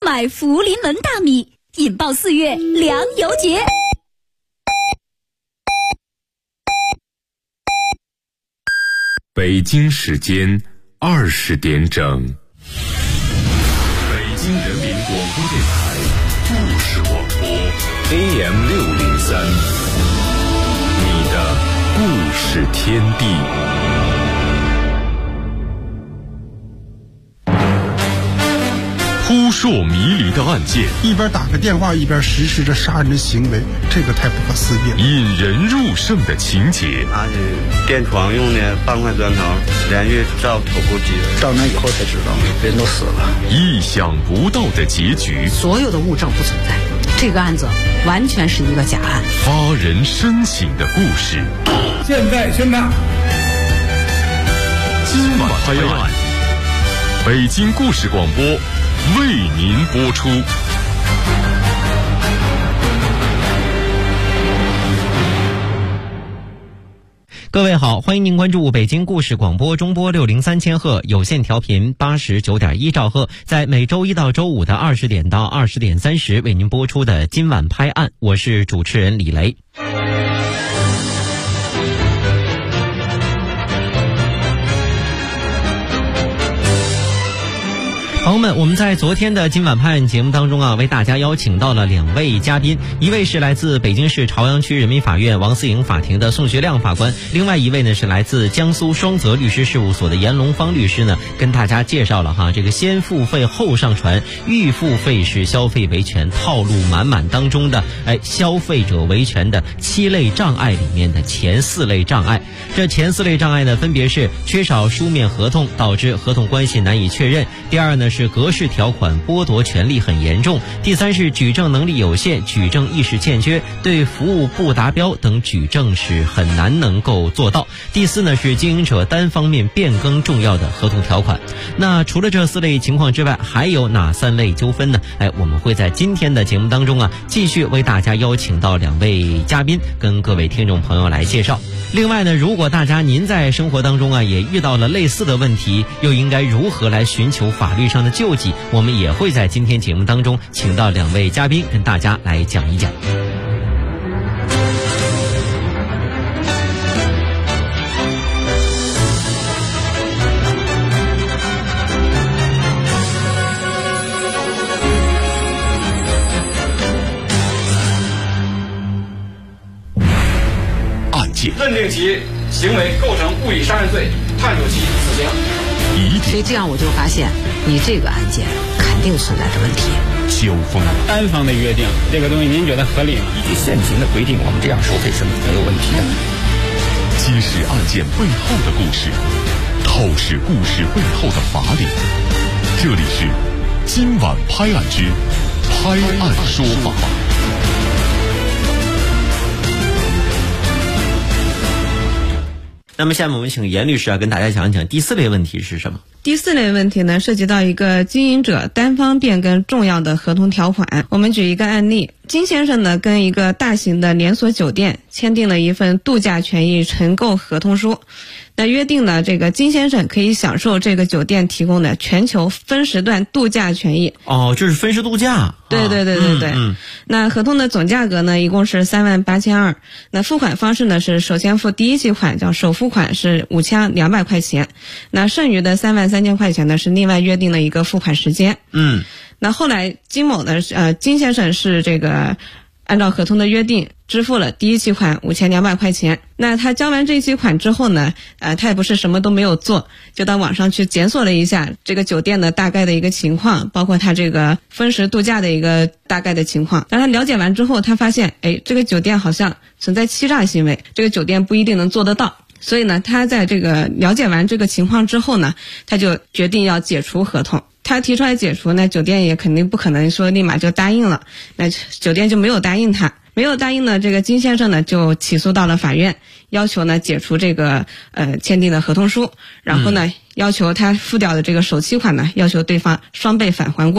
买福临门大米，引爆4月粮油节。 北京时间20点整，北京人民广播电台故事广播 AM603，你的故事天地。扑朔迷离的案件， 一边打个电话一边实施着杀人的行为，这个太不可思议了。 引人入胜的情节， 拿着电床用的半块砖头连续照头部击， 照那以后才知道人都死了。 意想不到的结局， 所有的物证不存在，这个案子完全是一个假案。 发人深省的故事， 现在宣判， 今晚拍案，北京故事广播为您播出。 各位好，欢迎您关注北京故事广播中波603千赫有线调频89.1兆赫，在每周一到周五的20点到20点30为您播出的今晚拍案，我是主持人李雷。朋友们，我们在昨天的今晚拍案节目当中为大家邀请到了2位嘉宾，一位是来自北京市朝阳区人民法院王思颖法庭的宋学亮法官，另外一位呢是来自江苏双泽律师事务所的严龙芳律师呢，跟大家介绍了这个先付费后上传，预付费是消费维权套路满满当中的消费者维权的7类障碍里面的前4类障碍。这前4类障碍呢，分别是缺少书面合同导致合同关系难以确认，第二呢是格式条款剥夺权利很严重，第3是举证能力有限，举证意识欠缺，对服务不达标等举证是很难能够做到，第4呢是经营者单方面变更重要的合同条款。那除了这4类情况之外，还有哪3类纠纷呢？我们会在今天的节目当中继续为大家邀请到2位嘉宾跟各位听众朋友来介绍。另外呢，如果大家您在生活当中也遇到了类似的问题，又应该如何来寻求法律上的救济，我们也会在今天节目当中请到2位嘉宾跟大家来讲一讲。 认定其行为构成故意杀人罪，判处其死刑。 所以这样我就发现，你这个案件肯定存在着问题。 交锋， 单方的约定，这个东西您觉得合理吗？ 依据现行的规定，我们这样收费是没有问题的。 揭示案件背后的故事，透视故事背后的法理。这里是今晚拍案之拍案说法。 那么下面我们请严律师跟大家讲一讲第4类问题是什么。 第4类问题呢，涉及到一个经营者单方变更重要的合同条款。我们举一个案例，金先生呢跟一个大型的连锁酒店签订了一份度假权益承购合同书，那约定呢，这个金先生可以享受这个酒店提供的全球分时段度假权益。 就是分时度假。 对。那合同的总价格呢，一共是38200。那付款方式呢是首先付第1期款，叫首付款是5200块钱，那剩余的33000块钱呢是另外约定的一个付款时间。那后来金先生是这个按照合同的约定支付了第1期款5200块钱。那他交完这一期款之后呢，他也不是什么都没有做，就到网上去检索了一下这个酒店的大概的一个情况，包括他这个分时度假的一个大概的情况。当他了解完之后，他发现这个酒店好像存在欺诈行为，这个酒店不一定能做得到。所以呢，他在这个了解完这个情况之后呢，他就决定要解除合同。他提出来解除，那酒店也肯定不可能说立马就答应了，那酒店就没有答应他。没有答应呢，这个金先生呢就起诉到了法院，要求呢解除这个签订的合同书，然后呢要求他付掉的这个首期款呢，要求对方双倍返还过来。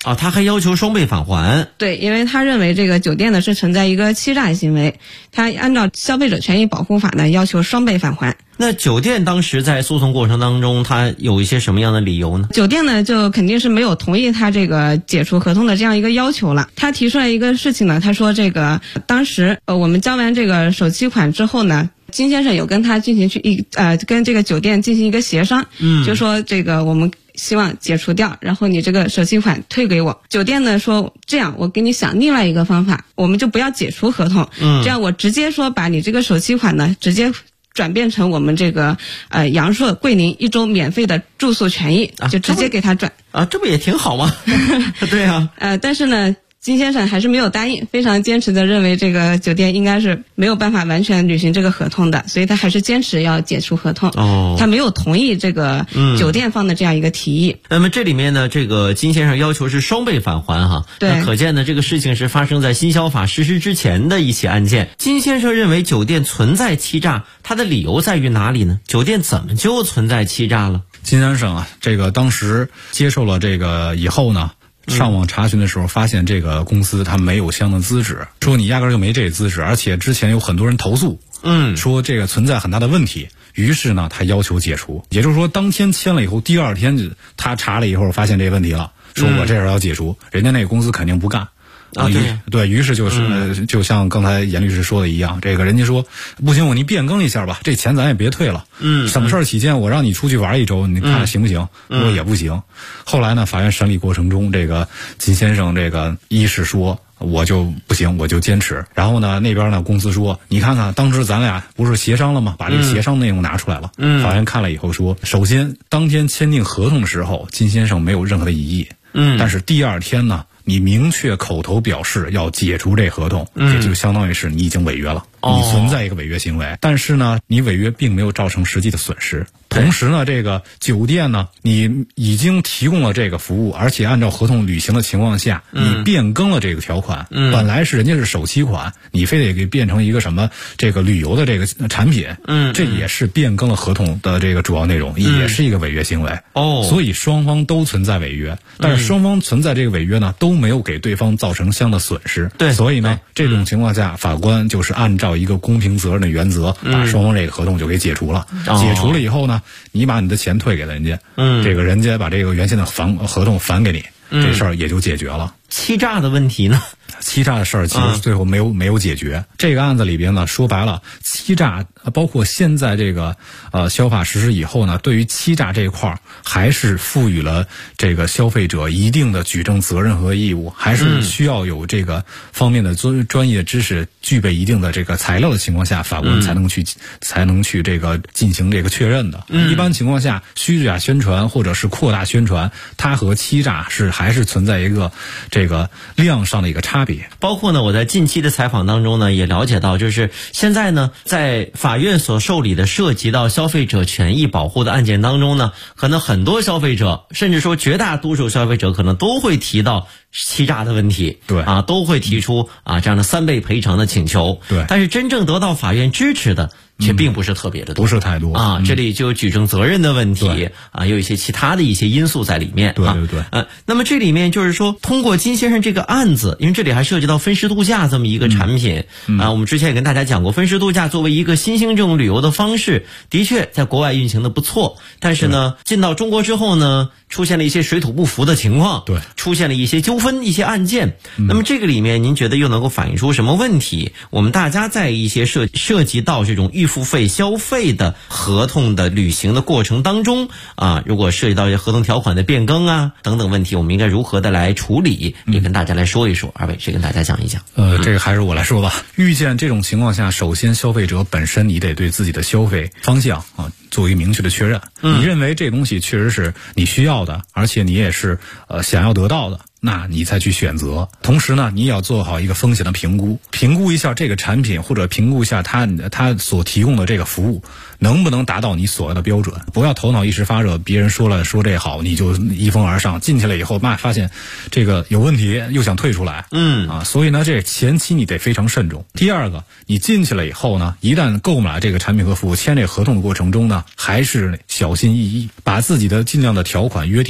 啊，他还要求双倍返还。 对，因为他认为这个酒店呢是存在一个欺诈行为，他按照消费者权益保护法呢要求双倍返还。 那酒店当时在诉讼过程当中，他有一些什么样的理由呢？ 酒店呢就肯定是没有同意他这个解除合同的这样一个要求了。他提出来一个事情呢，他说这个当时我们交完这个首期款之后呢，金先生有跟他进行跟这个酒店进行一个协商，就说这个我们希望解除掉，然后你这个首期款退给我。酒店呢说这样，我给你想另外一个方法，我们就不要解除合同，这样我直接说把你这个首期款呢直接转变成我们这个阳朔桂林1周免费的住宿权益，就直接给他转啊，这不也挺好吗？对啊， 但是呢，金先生还是没有答应，非常坚持的认为这个酒店应该是没有办法完全履行这个合同的，所以他还是坚持要解除合同。他没有同意这个酒店方的这样一个提议。 那么这里面呢，这个金先生要求是双倍返还哈。 对， 那可见呢，这个事情是发生在新消法实施之前的一起案件。金先生认为酒店存在欺诈，他的理由在于哪里呢？酒店怎么就存在欺诈了？ 金先生啊，这个当时接受了这个以后呢，上网查询的时候发现这个公司它没有相应的资质，说你压根儿就没这资质，而且之前有很多人投诉，说这个存在很大的问题，于是呢他要求解除，也就是说当天签了以后，第二天他查了以后发现这个问题了，说我这事要解除，人家那个公司肯定不干。对于是就是就像刚才严律师说的一样，这个人家说不行，你变更一下吧，这钱咱也别退了。省事儿起见，我让你出去玩1周，你看行不行？说也不行。后来呢，法院审理过程中，这个金先生这个一是说我就不行，我就坚持。然后呢，那边呢公司说，你看看当时咱俩不是协商了吗？把这个协商内容拿出来了。法院看了以后说，首先当天签订合同的时候，金先生没有任何的异议。但是第二天呢，你明确口头表示要解除这合同，也就相当于是你已经违约了，你存在一个违约行为。但是呢，你违约并没有造成实际的损失。同时呢，这个酒店呢，你已经提供了这个服务，而且按照合同履行的情况下，你变更了这个条款，本来是人家是首期款，你非得给变成一个什么这个旅游的这个产品，这也是变更了合同的这个主要内容，也是一个违约行为。所以双方都存在违约，但是双方存在这个违约呢，都没有给对方造成相应的损失。 对， 所以呢，这种情况下，法官就是按照一个公平责任的原则，把双方这个合同就给解除了。解除了以后呢，你把你的钱退给了人家，这个人家把这个原先的合同返给你，这事儿也就解决了。 欺诈的问题呢？ 欺诈的事儿其实最后没有解决。这个案子里边呢，说白了，欺诈包括现在这个消法实施以后呢，对于欺诈这一块还是赋予了这个消费者一定的举证责任和义务，还是需要有这个方面的专业知识，具备一定的这个材料的情况下，法官才能去这个进行这个确认的。一般情况下，虚假宣传或者是扩大宣传，它和欺诈还是存在一个这个量上的一个差别。 包括呢，我在近期的采访当中呢，也了解到，就是现在呢，在法院所受理的涉及到消费者权益保护的案件当中呢，可能很多消费者，甚至说绝大多数消费者，可能都会提到欺诈的问题， 对啊，都会提出这样的3倍赔偿的请求， 对， 但是真正得到法院支持的却并不是特别的多， 不是太多啊。这里就有举证责任的问题啊，有一些其他的一些因素在里面。 对对对。 那么这里面就是说，通过金先生这个案子，因为这里还涉及到分时度假这么一个产品我们之前也跟大家讲过，分时度假作为一个新兴这种旅游的方式，的确在国外运行的不错，但是呢，进到中国之后呢，出现了一些水土不服的情况， 对， 出现了一些纠纷、一些案件。那么这个里面，您觉得又能够反映出什么问题？我们大家在一些涉及到这种预付费消费的合同的履行的过程当中如果涉及到一些合同条款的变更等等问题，我们应该如何的来处理？也跟大家来说一说。二位谁跟大家讲一讲？ 这个还是我来说吧。遇见这种情况下，首先消费者本身你得对自己的消费方向做一个明确的确认。你认为这东西确实是你需要的，而且你也是想要得到的，那你才去选择。同时呢，你也要做好一个风险的评估，评估一下这个产品，或者评估一下它所提供的这个服务能不能达到你所要的标准。不要头脑一时发热，别人说这好，你就一蜂而上，进去了以后发现这个有问题，又想退出来。所以呢，这前期你得非常慎重。第二个，你进去了以后呢，一旦购买这个产品和服务，签这个合同的过程中呢，还是小心翼翼，把自己的尽量的条款约定好。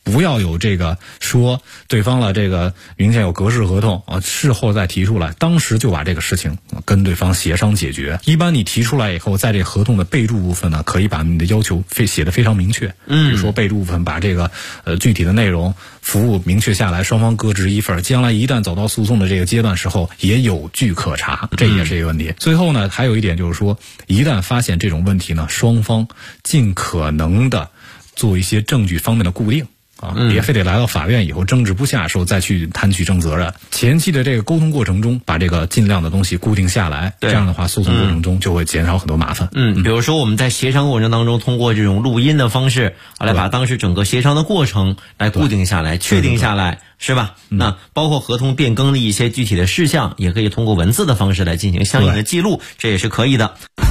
不要有这个说对方了这个明显有格式合同啊，事后再提出来，当时就把这个事情跟对方协商解决。一般你提出来以后，在这合同的备注部分呢，可以把你的要求写得非常明确。比如说备注部分把这个具体的内容、服务明确下来，双方各执一份，将来一旦走到诉讼的这个阶段时候，也有据可查，这也是一个问题。最后呢，还有一点就是说，一旦发现这种问题呢，双方尽可能的做一些证据方面的固定。别非得来到法院以后争执不下的时候再去摊取证责任。前期的这个沟通过程中，把这个尽量的东西固定下来，这样的话诉讼过程中就会减少很多麻烦。 比如说我们在协商过程当中，通过这种录音的方式来把当时整个协商的过程来固定下来、确定下来，是吧？那包括合同变更的一些具体的事项，也可以通过文字的方式来进行相应的记录，这也是可以的。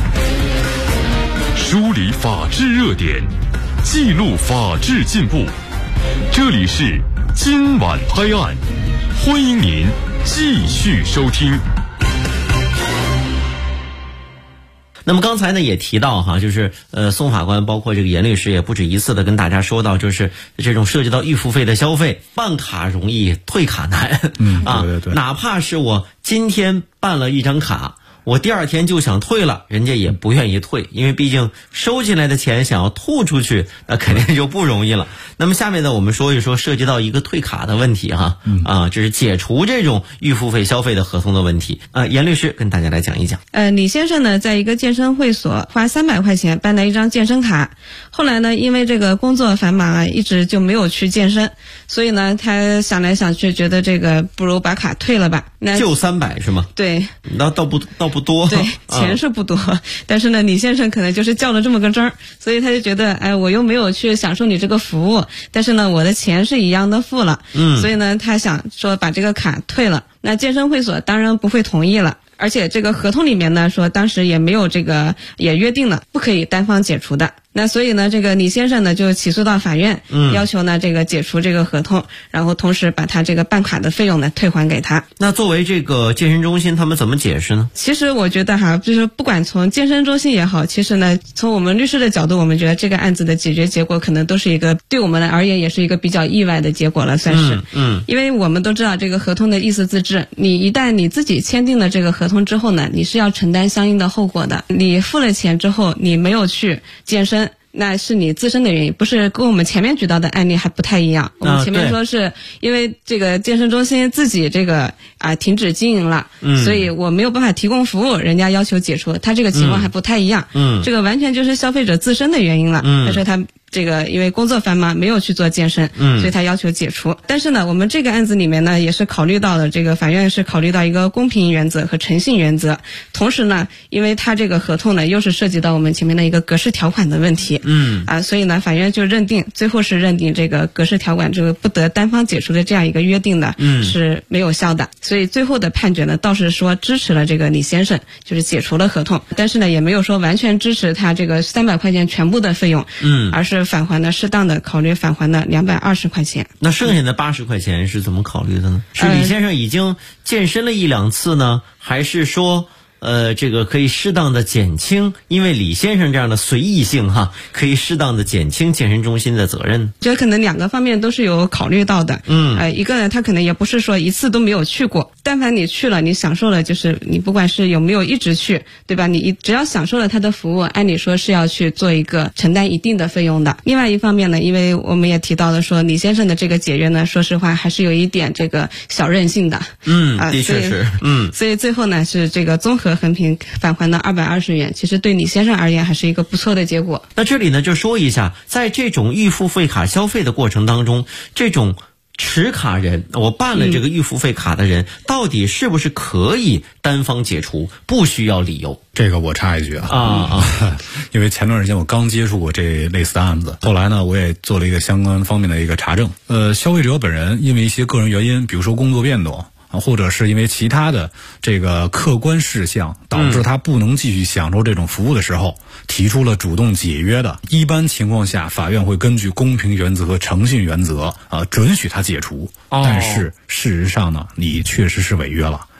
梳理法治热点，记录法治进步。这里是今晚拍案，欢迎您继续收听。 那么刚才呢也提到哈，就是宋法官包括这个严律师也不止一次的跟大家说到，就是这种涉及到预付费的消费，办卡容易退卡难。对，哪怕是我今天办了一张卡，我第二天就想退了，人家也不愿意退，因为毕竟收进来的钱想要吐出去，那肯定就不容易了。那么下面呢，我们说一说涉及到一个退卡的问题哈，就是解除这种预付费消费的合同的问题。严律师跟大家来讲一讲。 李先生呢，在一个健身会所花300块钱办了一张健身卡，后来呢，因为这个工作繁忙啊，一直就没有去健身，所以呢，他想来想去，觉得这个不如把卡退了吧。那就300是吗？ 对， 那倒不多。 对，钱是不多，但是呢，李先生可能就是较了这么个真儿，所以他就觉得，哎，我又没有去享受你这个服务，但是呢，我的钱是一样的付了，所以呢，他想说把这个卡退了。那健身会所当然不会同意了。而且这个合同里面呢说，当时也没有这个，也约定了不可以单方解除的。那所以呢，这个李先生呢就起诉到法院，要求呢这个解除这个合同，然后同时把他这个办卡的费用呢退还给他。 那作为这个健身中心，他们怎么解释呢？ 其实我觉得哈，就是不管从健身中心也好，其实呢从我们律师的角度，我们觉得这个案子的解决结果可能都是一个对我们而言也是一个比较意外的结果了，算是。因为我们都知道这个合同的意思自治，你一旦你自己签订了这个合同之后呢，你是要承担相应的后果的。你付了钱之后，你没有去健身，那是你自身的原因，不是跟我们前面举到的案例还不太一样。我们前面说是因为这个健身中心自己这个停止经营了，所以我没有办法提供服务，人家要求解除，他这个情况还不太一样。这个完全就是消费者自身的原因了。但是他这个因为工作繁忙没有去做健身，所以他要求解除。但是呢，我们这个案子里面呢，也是考虑到了这个法院是考虑到一个公平原则和诚信原则，同时呢，因为他这个合同呢又是涉及到我们前面的一个格式条款的问题，所以呢，法院就最后是认定这个格式条款这个不得单方解除的这样一个约定呢，是没有效的。所以最后的判决呢，倒是说支持了这个李先生，就是解除了合同，但是呢，也没有说完全支持他这个300块钱全部的费用，而是返还的适当的考虑返还的220块钱。 那剩下的80块钱是怎么考虑的呢？是李先生已经健身了1、2次呢，还是说这个可以适当的减轻，因为李先生这样的随意性哈，可以适当的减轻健身中心的责任。 这可能2个方面都是有考虑到的。一个呢，他可能也不是说一次都没有去过，但凡你去了，你享受了，就是你不管是有没有一直去，对吧？你只要享受了他的服务，按理说是要去做一个承担一定的费用的。另外一方面呢，因为我们也提到了说，李先生的这个解约呢，说实话还是有一点这个小任性的。 的确是。 所以最后呢，是这个综合横平返还的220元，其实对李先生而言还是一个不错的结果。 那这里呢就说一下，在这种预付费卡消费的过程当中，这种持卡人，我办了这个预付费卡的人，到底是不是可以单方解除，不需要理由？ 这个我插一句因为前段时间我刚接触过这类似的案子，后来呢我也做了一个相关方面的一个查证。消费者本人因为一些个人原因，比如说工作变动，或者是因为其他的这个客观事项导致他不能继续享受这种服务的时候，提出了主动解约的，一般情况下法院会根据公平原则和诚信原则准许他解除。但是事实上呢，你确实是违约了，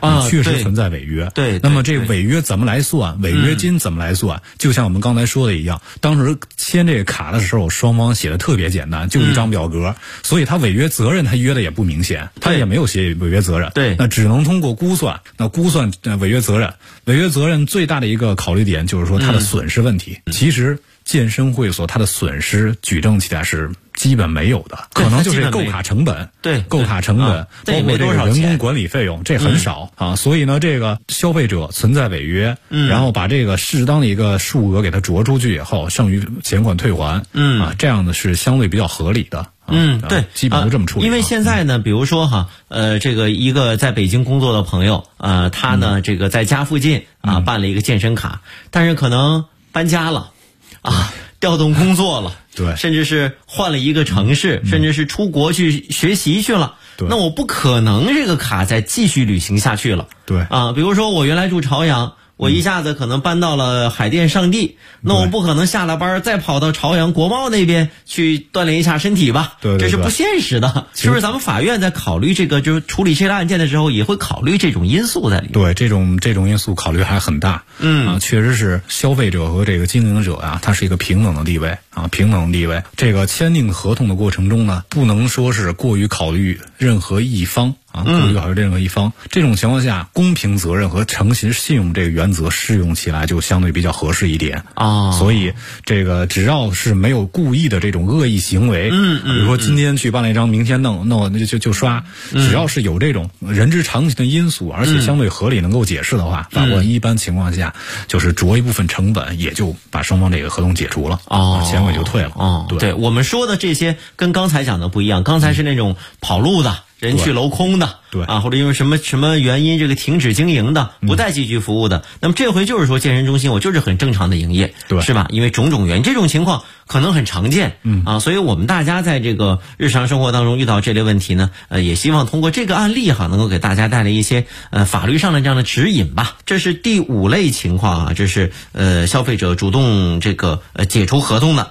你确实存在违约。 对， 那么这违约怎么来算？违约金怎么来算？就像我们刚才说的一样，当时签这个卡的时候，双方写的特别简单，就一张表格，所以他违约责任他约的也不明显，他也没有写违约责任。 对， 那只能通过估算。那估算违约责任，违约责任最大的一个考虑点就是说它的损失问题。其实健身会所它的损失举证起来是基本没有的，可能就是购卡成本， 对， 购卡成本，包括这个人工管理费用，这很少啊。所以呢，这个消费者存在违约，然后把这个适当的一个数额给它酌出去以后，剩余钱款退还，这样的是相对比较合理的。 对， 基本都这么处理。 因为现在呢，比如说哈，这个一个在北京工作的朋友，他呢，这个在家附近办了一个健身卡，但是可能搬家了，调动工作了， 对， 甚至是换了一个城市，甚至是出国去学习去了，那我不可能这个卡再继续履行下去了， 对比如说我原来住朝阳。我一下子可能搬到了海淀上地，那我不可能下了班再跑到朝阳国贸那边去锻炼一下身体吧？ 对， 这是不现实的。是不是咱们法院在考虑这个，就是处理这类案件的时候，也会考虑这种因素在里面？ 对，这种因素考虑还很大。确实是消费者和这个经营者它是一个平等的地位平等的地位。这个签订合同的过程中呢，不能说是过于考虑任何一方。过于考虑任何一方，这种情况下，公平责任和诚信信用这个原则适用起来就相对比较合适一点所以这个只要是没有故意的这种恶意行为，比如说今天去办了一张，明天弄就刷，只要是有这种人之常情的因素，而且相对合理能够解释的话，法官一般情况下就是酌一部分成本，也就把双方这个合同解除了钱款就退了对，我们说的这些跟刚才讲的不一样，刚才是那种跑路的。人去楼空的， 对或者因为什么原因这个停止经营的，不再继续服务的，那么这回就是说健身中心我就是很正常的营业， 对， 是吧？因为种种原因，这种情况可能很常见，所以我们大家在这个日常生活当中遇到这类问题呢，也希望通过这个案例能够给大家带来一些法律上的这样的指引吧。这是第5类情况这是消费者主动这个解除合同的，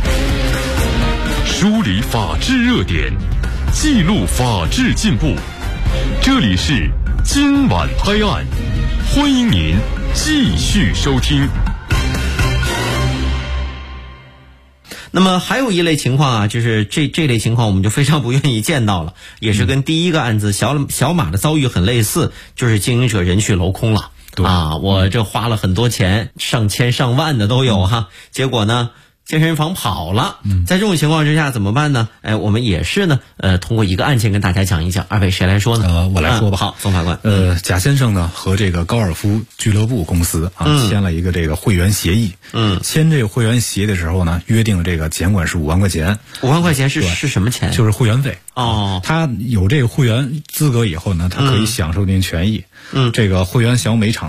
梳理法治热点。记录法治进步，这里是今晚拍案，欢迎您继续收听。 那么还有一类情况就是这类情况我们就非常不愿意见到了，也是跟第一个案子小马的遭遇很类似，就是经营者人去楼空了我这花了很多钱，上千上万的都有结果呢健身房跑了，在这种情况之下怎么办呢？我们也是呢，通过一个案件跟大家讲一讲。二位谁来说呢？ 我来说吧。 好，宋法官。 贾先生呢和这个高尔夫俱乐部公司签了一个这个会员协议。签这个会员协议的时候呢，约定了这个钱款是5万块钱。 5万块钱是什么钱？ 就是会员费。他有这个会员资格以后呢，他可以享受这些权益。这个会员享每场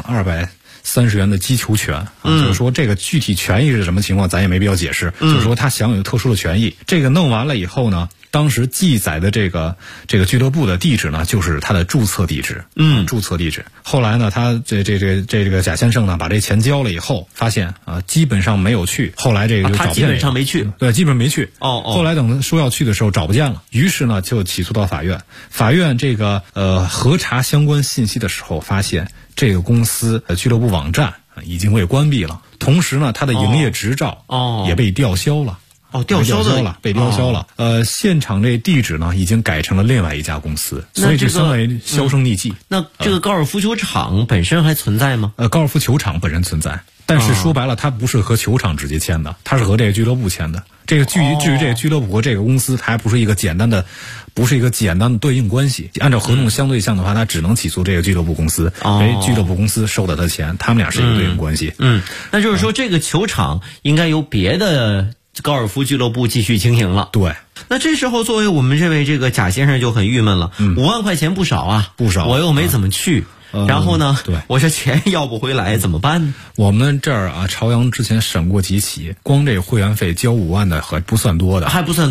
230元的击球权就是说这个具体权益是什么情况咱也没必要解释，就是说他享有特殊的权益。这个弄完了以后呢，当时记载的这个俱乐部的地址呢，就是他的注册地址。注册地址。后来呢，他这个贾先生呢，把这钱交了以后，发现基本上没有去。后来这个就找不见，他基本上没去。 对，基本没去。后来等他说要去的时候找不见了，于是呢就起诉到法院。法院这个核查相关信息的时候，发现这个公司的俱乐部网站已经被关闭了，同时呢，他的营业执照也被吊销了。被吊销了。现场这地址呢，已经改成了另外一家公司，所以就相当于销声匿迹。 那这个高尔夫球场本身还存在吗？ 高尔夫球场本身存在，但是说白了，它不是和球场直接签的，它是和这个俱乐部签的。这个至于这个俱乐部和这个公司，它还不是一个简单的对应关系。按照合同相对项的话，它只能起诉这个俱乐部公司，俱乐部公司收了他的钱，他们俩是一个对应关系。 那就是说这个球场应该由别的高尔夫俱乐部继续经营了。 对。 那这时候作为我们这位这个贾先生就很郁闷了，5万块钱不少不少， 我又没怎么去。然后呢，我这钱要不回来怎么办呢？ 我们这儿朝阳之前审过几起，光这会员费交5万的还不算多的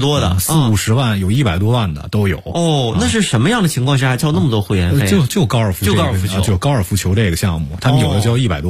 ，40-50万有100多万的都有。 那是什么样的情况下交那么多会员费？ 就高尔夫球这个项目，他们有的交100多万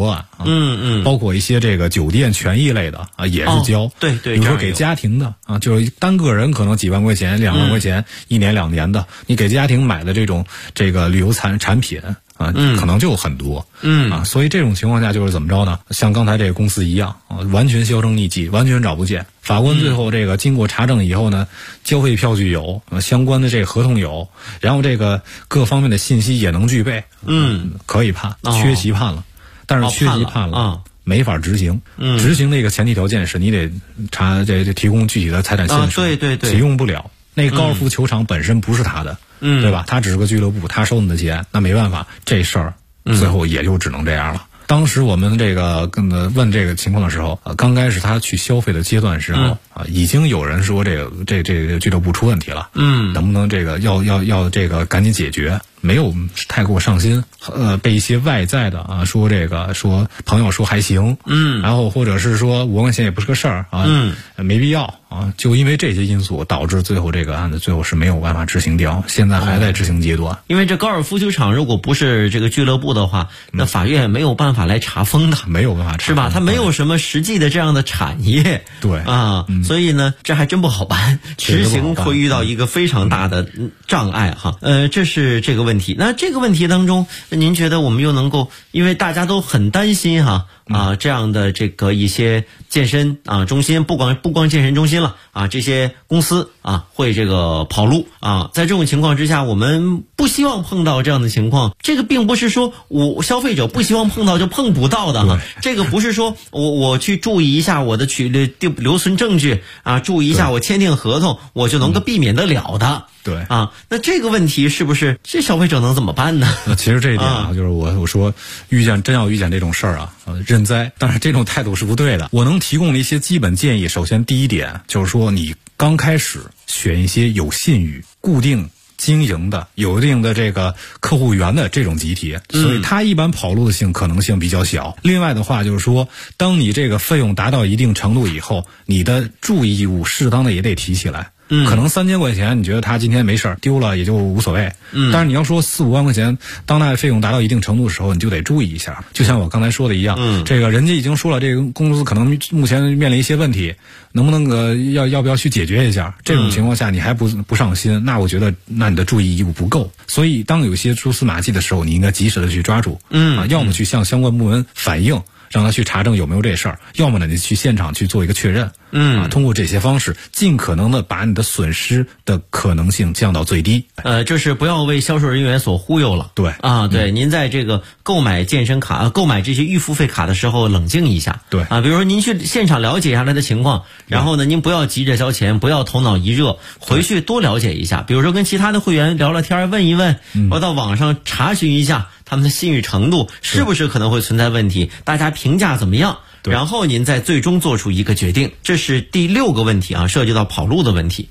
包括一些这个酒店权益类的啊，也是交。 对对， 比如说给家庭的啊，就是单个人可能几万块钱、2万块钱，1年2年的，你给家庭买的这个旅游产品。啊，可能就很多，所以这种情况下就是怎么着呢？像刚才这个公司一样啊，完全销声匿迹，完全找不见。法官最后这个经过查证以后呢，交费票据有，相关的这个合同有，然后这个各方面的信息也能具备，可以判，缺席判了，但是缺席判了没法执行，执行的一个前提条件是你得查这提供具体的财产线索， 对， 提供不了。那个高尔夫球场本身不是他的，对吧？他只是个俱乐部，他收你的钱，那没办法，这事儿最后也就只能这样了。当时我们这个问这个情况的时候，刚开始他去消费的阶段时候已经有人说这个俱乐部出问题了，能不能这个要这个赶紧解决？没有太过上心，被一些外在的啊说朋友说还行，然后或者是说5万块钱也不是个事儿啊，没必要啊，就因为这些因素导致最后这个案子最后是没有办法执行掉，现在还在执行阶段。 因为这高尔夫球场如果不是这个俱乐部的话，那法院没有办法来查封的， 没有办法查封， 是吧？它没有什么实际的这样的产业， 对啊，所以呢，这还真不好办，执行会遇到一个非常大的障碍哈。这是这个问题。那这个问题当中，您觉得我们又能够，因为大家都很担心哈这样的这个一些健身中心，不光健身中心了啊，这些公司啊会这个跑路啊，在这种情况之下，我们不希望碰到这样的情况。这个并不是说我消费者不希望碰到就碰不到的哈，这个不是说我去注意一下我的留存证据啊，注意一下我签订合同，我就能够避免得了的。 对啊，那这个问题是不是这消费者能怎么办呢？ 其实这一点就是我说真要遇见这种事儿啊，认栽，但是这种态度是不对的。我能提供的一些基本建议，首先第一点就是说，你刚开始选一些有信誉、固定经营的、有一定的这个客户源的这种集体，所以它一般跑路的可能性比较小。另外的话就是说，当你这个费用达到一定程度以后，你的注意义务适当的也得提起来。可能3000块钱，你觉得他今天没事丢了也就无所谓。但是你要说4-5万块钱，当那费用达到一定程度的时候，你就得注意一下。就像我刚才说的一样，这个人家已经说了，这个公司可能目前面临一些问题，能不能要不要去解决一下？这种情况下你还不上心，那我觉得那你的注意义务不够。所以当有一些蛛丝马迹的时候，你应该及时的去抓住，要么去向相关部门反映，让他去查证有没有这事儿，要么呢你去现场去做一个确认，通过这些方式尽可能的把你的损失的可能性降到最低。 就是不要为销售人员所忽悠了。 对啊，对，您在这个购买健身卡、购买这些预付费卡的时候冷静一下。 对啊， 比如说您去现场了解下来的情况，然后呢您不要急着交钱，不要头脑一热，回去多了解一下，比如说跟其他的会员聊聊天，问一问，或到网上查询一下他们的信誉程度是不是可能会存在问题，大家评价怎么样，然后您再最终做出一个决定。这是第6个问题啊，涉及到跑路的问题。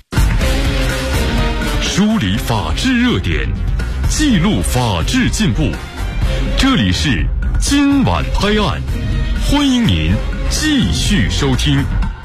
梳理法治热点，记录法治进步，这里是今晚拍案，欢迎您继续收听。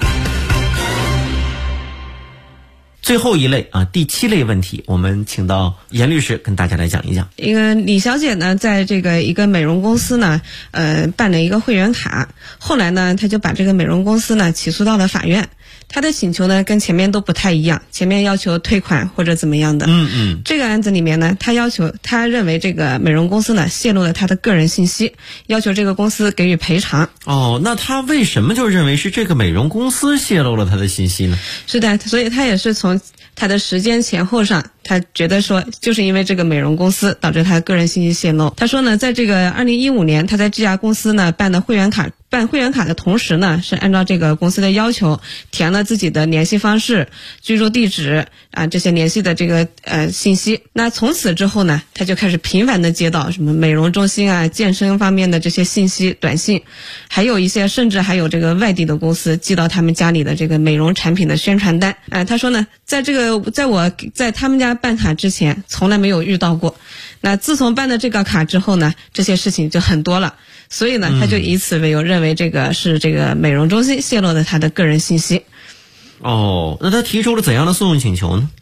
最后一类啊，第7类问题，我们请到严律师跟大家来讲一讲。 一个李小姐呢，在这个一个美容公司呢，办了一个会员卡，后来呢，她就把这个美容公司呢起诉到了法院。她的请求呢跟前面都不太一样，前面要求退款或者怎么样的。这个案子里面呢，她认为这个美容公司呢泄露了她的个人信息，要求这个公司给予赔偿。 哦，那她为什么就认为是这个美容公司泄露了她的信息呢？ 是的，所以她也是从她的时间前后上，她觉得说就是因为这个美容公司导致她个人信息泄露。她说呢，在这个2015年，她在这家公司呢办会员卡的同时呢，是按照这个公司的要求填了自己的联系方式、居住地址啊这些联系的这个信息。那从此之后呢，她就开始频繁的接到什么美容中心啊、健身方面的这些信息、短信，还有一些甚至还有这个外地的公司寄到他们家里的这个美容产品的宣传单。她说呢，在我在他们家办卡之前从来没有遇到过，那自从办了这个卡之后呢，这些事情就很多了。所以呢，他就以此为由认为这个是这个美容中心泄露了他的个人信息。 哦，那他提出了怎样的诉讼请求呢？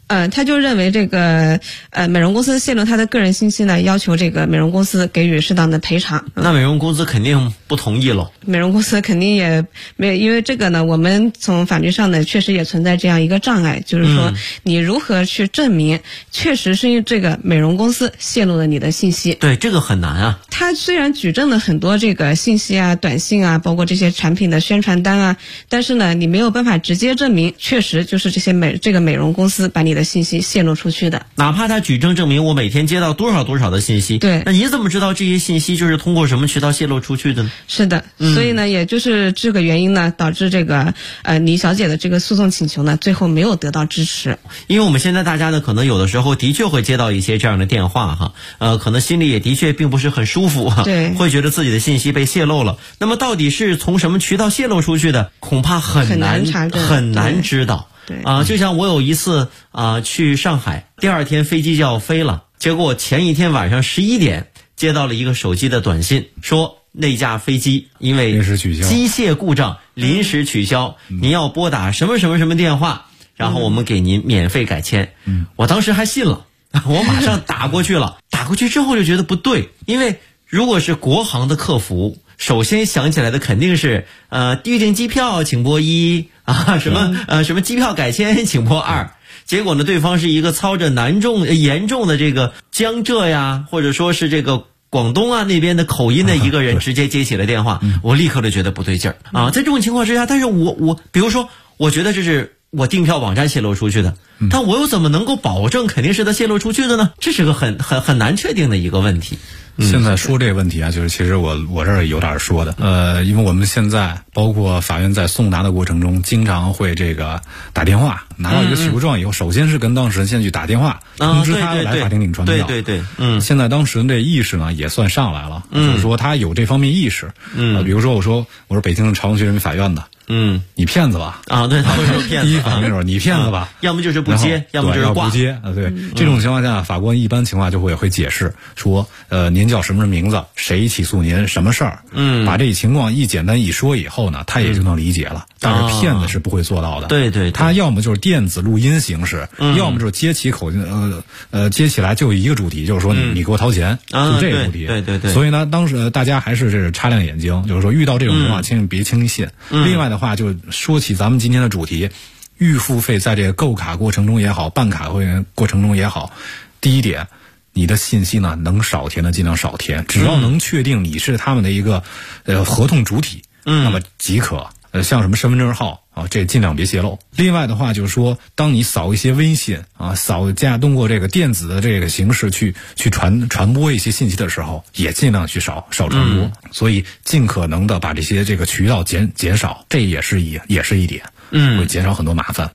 他就认为这个美容公司泄露他的个人信息呢，要求这个美容公司给予适当的赔偿。 那美容公司肯定不同意了。 美容公司肯定也没有，因为这个呢，我们从法律上呢，确实也存在这样一个障碍，就是说你如何去证明确实是因为这个美容公司泄露了你的信息？ 对，这个很难啊。 他虽然举证了很多这个信息啊、短信啊，包括这些产品的宣传单啊，但是呢，你没有办法直接证明确实就是这个美容公司把你的信息泄露出去的。 哪怕他举证证明我每天接到多少多少的信息， 对， 那你怎么知道这些信息就是通过什么渠道泄露出去的呢？ 是的，所以呢，也就是这个原因呢，导致这个李小姐的这个诉讼请求呢，最后没有得到支持。 因为我们现在大家呢，可能有的时候的确会接到一些这样的电话哈，可能心里也的确并不是很舒服哈， 对， 会觉得自己的信息被泄露了。那么到底是从什么渠道泄露出去的，恐怕很难知道。 对就像我有一次去上海，第二天飞机就要飞了，结果前一天晚上11点接到了一个手机的短信，说那架飞机因为机械故障临时取消，您要拨打什么什么什么电话，然后我们给您免费改签。我当时还信了，我马上打过去了。打过去之后就觉得不对，因为如果是国航的客服，首先想起来的肯定是预订机票请拨1什么机票改签请拨2。结果呢，对方是一个操着严重的这个江浙呀，或者说是这个广东啊那边的口音的一个人，直接接起了电话。我立刻就觉得不对劲儿在这种情况之下，但是我比如说，我觉得这是我订票网站泄露出去的，但我又怎么能够保证肯定是他泄露出去的呢？这是个很难确定的一个问题。 现在说这个问题啊，就是其实我这儿有点说的，因为我们现在包括法院在送达的过程中，经常会这个打电话，拿到一个起诉状以后，首先是跟当事人先去打电话，通知他来法庭领传票。 对， 现在当事人这意识呢也算上来了，就是说他有这方面意识。比如说我说北京的朝阳区人民法院的。你骗子吧？ 对，他会说骗子。 第一反应就是你骗子吧？ 要么就是不接，要么就是挂。 不接对，这种情况下，法官一般情况就会解释说，您叫什么名字，谁起诉您，什么事儿。把这情况简单一说以后呢，他也就能理解了。但是骗子是不会做到的。 对， 他要么就是电子录音形式，要么就是接起接起来就一个主题，就是说你给我掏钱，就这个主题。 对。 所以呢，当时大家还是擦亮眼睛，就是说遇到这种情况，千万别轻易信。另外的话，就说起咱们今天的主题，预付费在这个购卡过程中也好，办卡过程中也好，第一点，你的信息呢能少填的尽量少填，只要能确定你是他们的一个合同主体，那么即可。像什么身份证号这尽量别泄露。另外的话就是说，当你扫一些微信通过这个电子的这个形式去传播一些信息的时候，也尽量去少传播。所以尽可能的把这个渠道减少，这也是一点，会减少很多麻烦。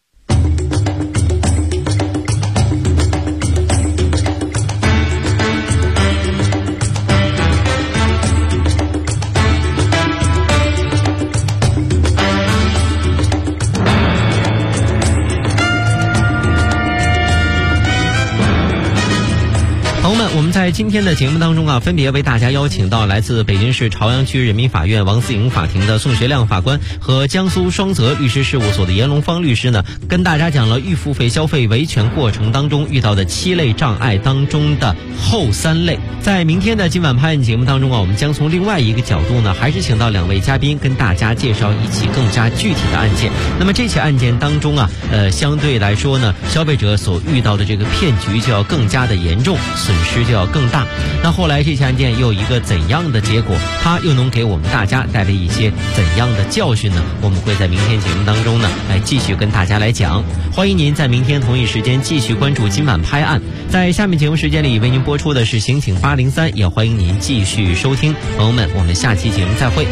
我们在今天的节目当中分别为大家邀请到来自北京市朝阳区人民法院王思颖法庭的宋学亮法官和江苏双泽律师事务所的严龙芳律师呢，跟大家讲了预付费消费维权过程当中遇到的7类障碍当中的后3类。在明天的今晚拍案节目当中我们将从另外一个角度呢，还是请到2位嘉宾跟大家介绍一起更加具体的案件。那么这起案件当中相对来说呢，消费者所遇到的这个骗局就要更加的严重，损失就要更大。那后来这起案件又有一个怎样的结果，它又能给我们大家带来一些怎样的教训呢？我们会在明天节目当中呢来继续跟大家来讲。欢迎您在明天同一时间继续关注今晚拍案。在下面节目时间里为您播出的是刑警803，也欢迎您继续收听。朋友们，我们下期节目再会。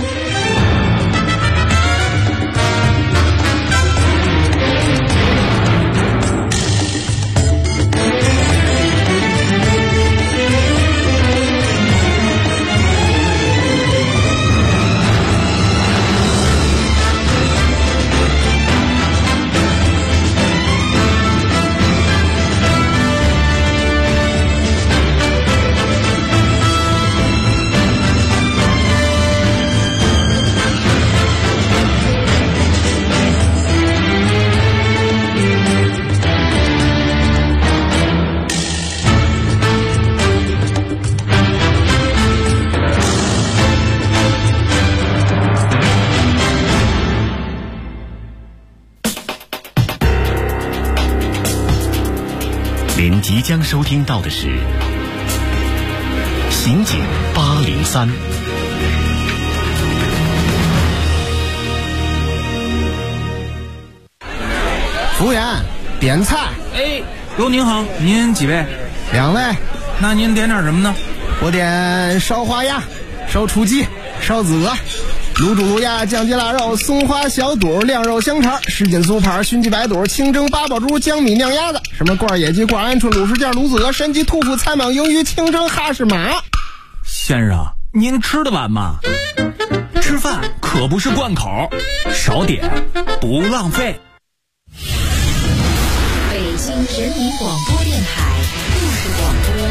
即将收听到的是《刑警803》。 服务员，点菜。 哎，哟，您好，您几位 ？2位。 那您点点什么呢？ 我点烧花鸭、烧雏鸡、烧子鹅、卤煮卤鸭、酱鸡腊肉、松花小肚、晾肉香肠、什锦酥盘、熏鸡白肚、清蒸八宝猪、江米酿鸭子，什么罐野鸡、罐鹌鹑、卤什件、卤子鹅、山鸡、兔脯、菜蟒、鱿鱼、清蒸哈士马。 先生，您吃得完吗？吃饭可不是贯口，少点不浪费。 北京人民广播电台故事广播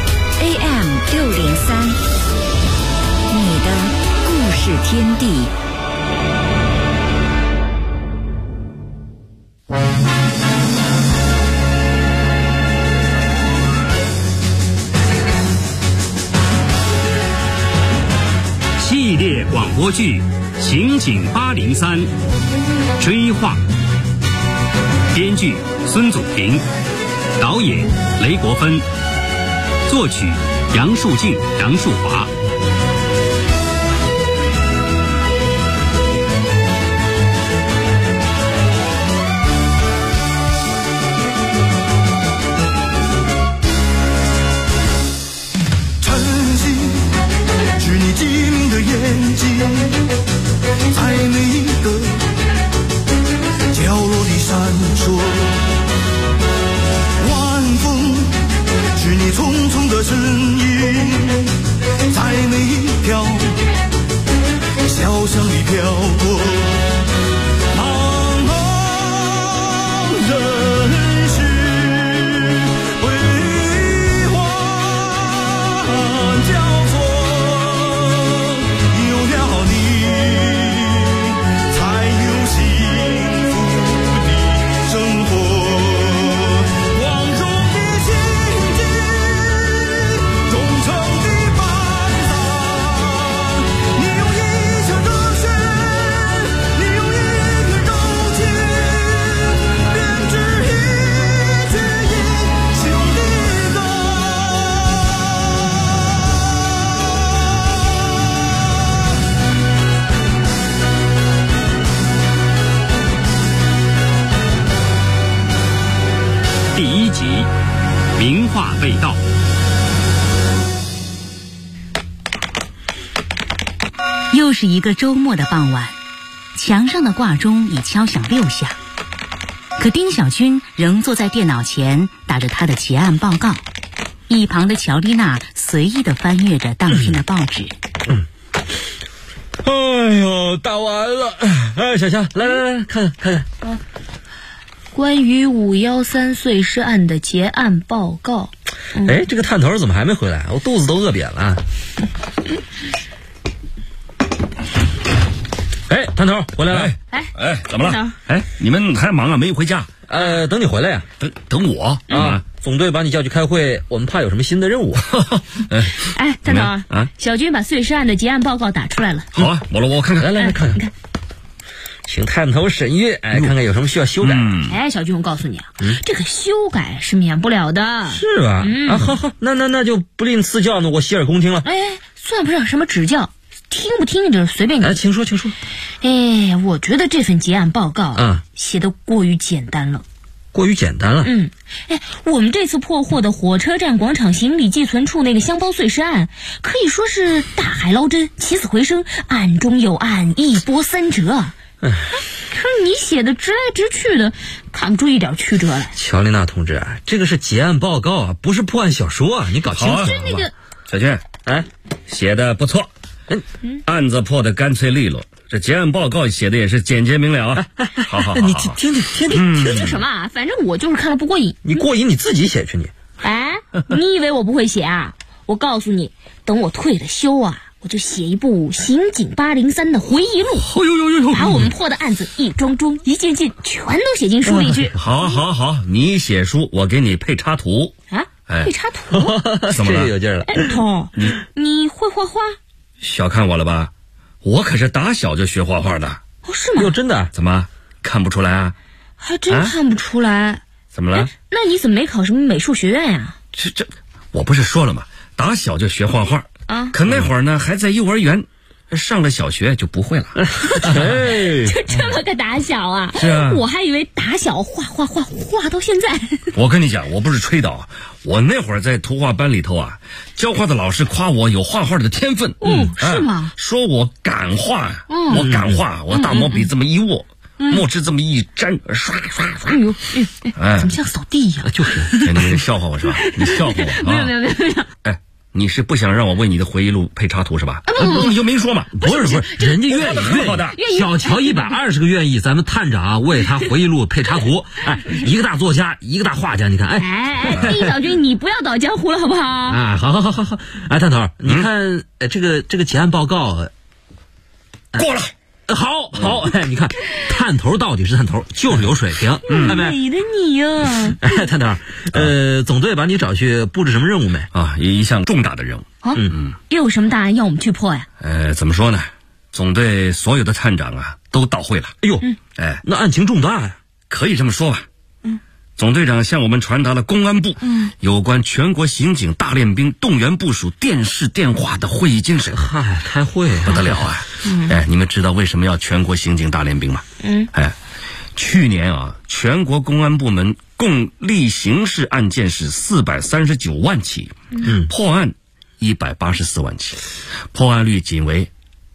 AM603，你的故事天地。 系列广播剧《刑警803》，追话。编剧孙祖平，导演雷国芬，作曲杨树静、杨树华。 晨曦是你机敏的眼睛，在每一个角落里闪烁，晚风是你匆匆的身影，在每一条小巷里飘过，茫茫人世悲欢交错，有了你才有幸福的生活，光荣的刑警，忠诚的班长，你用一腔热血，你用一片柔情，编织一曲英雄的歌。 第1集，名画被盗。 又是一个周末的傍晚，墙上的挂钟已敲响6下，可丁小军仍坐在电脑前打着他的结案报告，一旁的乔丽娜随意地翻阅着当天的报纸。 哎呦，打完了！哎，小强，来，看看。 关于513碎尸案的结案报告。 哎，这个探头怎么还没回来？我肚子都饿扁了。哎，探头回来了。 哎，怎么了？哎，你们还忙啊？没有回家？ 等你回来呀。 等我啊！总队把你叫去开会，我们怕有什么新的任务。 哎，探头啊，小军把碎尸案的结案报告打出来了。 好啊，我看看。 来看看。请探头审阅，看看有什么需要修改。 哎，小军，我告诉你啊，这个修改是免不了的。 是吧？好，那就不吝赐教呢，我洗耳恭听了。 哎，算不上什么指教，听不听就是随便你。 请说。 哎，我觉得这份结案报告写得过于简单了。 过于简单了。 哎，我们这次破获的火车站广场行李寄存处那个箱包碎尸案，可以说是大海捞针，起死回生，案中有案，一波三折。可是你写的直来直去的，看不出一点曲折来。 乔丽娜同志，这个是结案报告啊，不是破案小说啊，你搞清楚。 那个小军，写的不错，案子破得干脆利落，这结案报告写的也是简洁明了。好， 你听听什么啊？反正我就是看了不过瘾。 你过瘾你自己写去你。 哎，你以为我不会写啊？我告诉你，等我退了休啊，我就写一部《刑警803》的回忆录。把我们破的案子一桩桩一件件全都写进书里去。 好，你写书，我给你配插图啊。配插图怎么了？ 有劲儿了。 头，你会画画？ 小看我了吧？我可是打小就学画画的。 哦，是吗？ 哟，真的？ 怎么看不出来啊？ 还真看不出来。 怎么了？ 那你怎么没考什么美术学院呀？ 这，我不是说了吗？打小就学画画啊， 可那会儿呢还在幼儿园，上了小学就不会了。 就这么个打小啊？ 是啊， 我还以为打小画到现在。 我跟你讲，我不是吹倒，我那会儿在图画班里头啊，教画的老师夸我有画画的天分。 是吗？ 说我敢画，我敢画，我大毛笔这么一握。墨汁这么一沾，刷刷刷。 怎么像扫地呀？ 就是，你笑话我是吧？你笑话我啊？ 没有。 哎，你是不想让我为你的回忆录配插图是吧？你就明说嘛。 不是，人家愿意，小乔120个愿意，咱们探长为他回忆录配插图。哎，一个大作家，一个大画家，你看， 丁小军，你不要倒江湖了好不好？ 啊，好。哎，探头，你看，这个结案报告， 过了。 好，哎，你看，探头到底是探头，就是有水平，看没？ 美的你呀！ 哎，探头，总队把你找去布置什么任务没？ 啊，一项重大的任务。 又有什么大案要我们去破呀？ 怎么说呢？总队所有的探长啊都到会了。 哎呦，那案情重大呀， 可以这么说吧。总队长向我们传达了公安部有关全国刑警大练兵动员部署电视电话的会议精神。 嗨，开会不得了啊！你们知道为什么要全国刑警大练兵吗？去年啊，全国公安部门共立刑事案件是439万起，破案184万起，破案率仅为